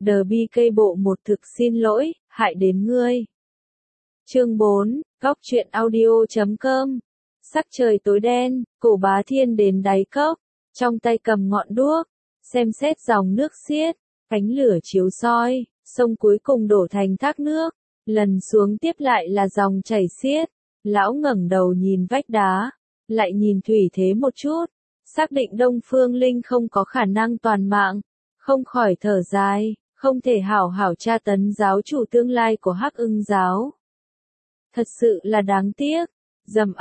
Đờ bi cây bộ một thực xin lỗi, hại đến ngươi. Chương 4, Góc truyện audio.com. Sắc trời tối đen, Cổ Bá Thiên đến đáy cốc, trong tay cầm ngọn đuốc, xem xét dòng nước xiết, ánh lửa chiếu soi, sông cuối cùng đổ thành thác nước, lần xuống tiếp lại là dòng chảy xiết. Lão ngẩng đầu nhìn vách đá, lại nhìn thủy thế một chút, xác định Đông Phương Linh không có khả năng toàn mạng, không khỏi thở dài, không thể hảo hảo tra tấn giáo chủ tương lai của Hắc Ưng giáo. Thật sự là đáng tiếc. Rầm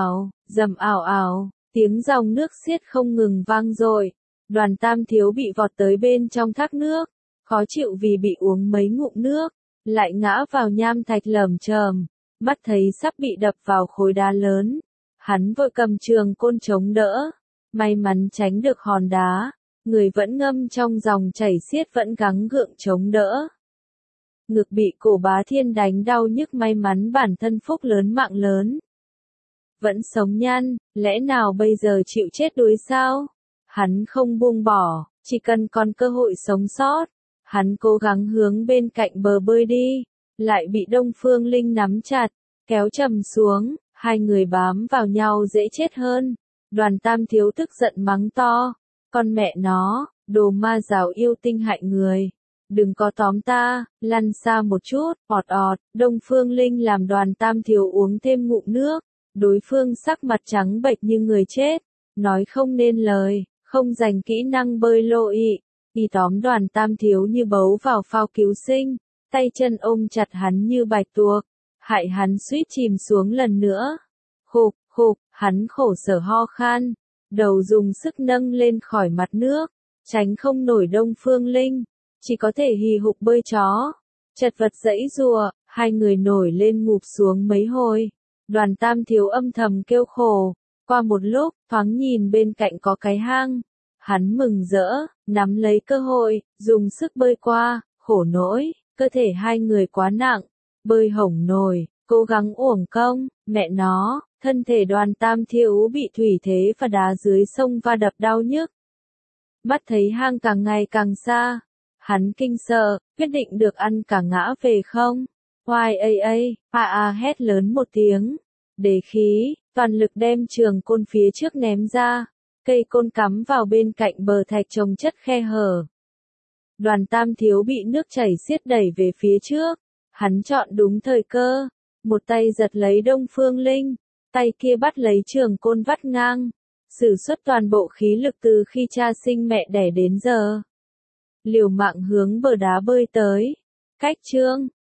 ào ào, tiếng dòng nước xiết không ngừng vang dội. Đoàn Tam Thiếu bị vọt tới bên trong thác nước, khó chịu vì bị uống mấy ngụm nước, lại ngã vào nham thạch lởm chởm, mắt thấy sắp bị đập vào khối đá lớn. Hắn vội cầm trường côn chống đỡ, may mắn tránh được hòn đá, người vẫn ngâm trong dòng chảy xiết vẫn gắng gượng chống đỡ. Ngực bị Cổ Bá Thiên đánh đau nhức, may mắn bản thân phúc lớn mạng lớn. Vẫn sống nhăn, lẽ nào bây giờ chịu chết đuối sao? Hắn không buông bỏ, chỉ cần còn cơ hội sống sót. Hắn cố gắng hướng bên cạnh bờ bơi đi, lại bị Đông Phương Linh nắm chặt, kéo trầm xuống, hai người bám vào nhau dễ chết hơn. Đoàn Tam Thiếu tức giận mắng to, con mẹ nó, đồ ma giáo yêu tinh hại người. Đừng có tóm ta, lăn xa một chút, ọt. Đông Phương Linh làm Đoàn Tam Thiếu uống thêm ngụm nước. Đối phương sắc mặt trắng bệch như người chết, nói không nên lời, không dành kỹ năng bơi lội, y tóm Đoàn Tam Thiếu như bấu vào phao cứu sinh, tay chân ôm chặt hắn như bạch tuộc, hại hắn suýt chìm xuống lần nữa. Khục, hắn khổ sở ho khan, đầu dùng sức nâng lên khỏi mặt nước, tránh không nổi Đông Phương Linh, chỉ có thể hì hục bơi chó, chật vật giãy giụa, hai người nổi lên ngụp xuống mấy hồi. Đoàn Tam Thiếu âm thầm kêu khổ, qua một lúc, thoáng nhìn bên cạnh có cái hang. Hắn mừng rỡ, nắm lấy cơ hội, dùng sức bơi qua, khổ nỗi, cơ thể hai người quá nặng, bơi hổng nổi, cố gắng uổng công, mẹ nó, thân thể Đoàn Tam Thiếu bị thủy thế và đá dưới sông va đập đau nhức. Mắt thấy hang càng ngày càng xa, hắn kinh sợ, quyết định được ăn cả ngã về không. Hét lớn một tiếng, để khí, toàn lực đem trường côn phía trước ném ra, cây côn cắm vào bên cạnh bờ thạch trồng chất khe hở. Đoàn Tam Thiếu bị nước chảy xiết đẩy về phía trước, hắn chọn đúng thời cơ, một tay giật lấy Đông Phương Linh, tay kia bắt lấy trường côn vắt ngang, sử xuất toàn bộ khí lực từ khi cha sinh mẹ đẻ đến giờ. Liều mạng hướng bờ đá bơi tới, cách chương.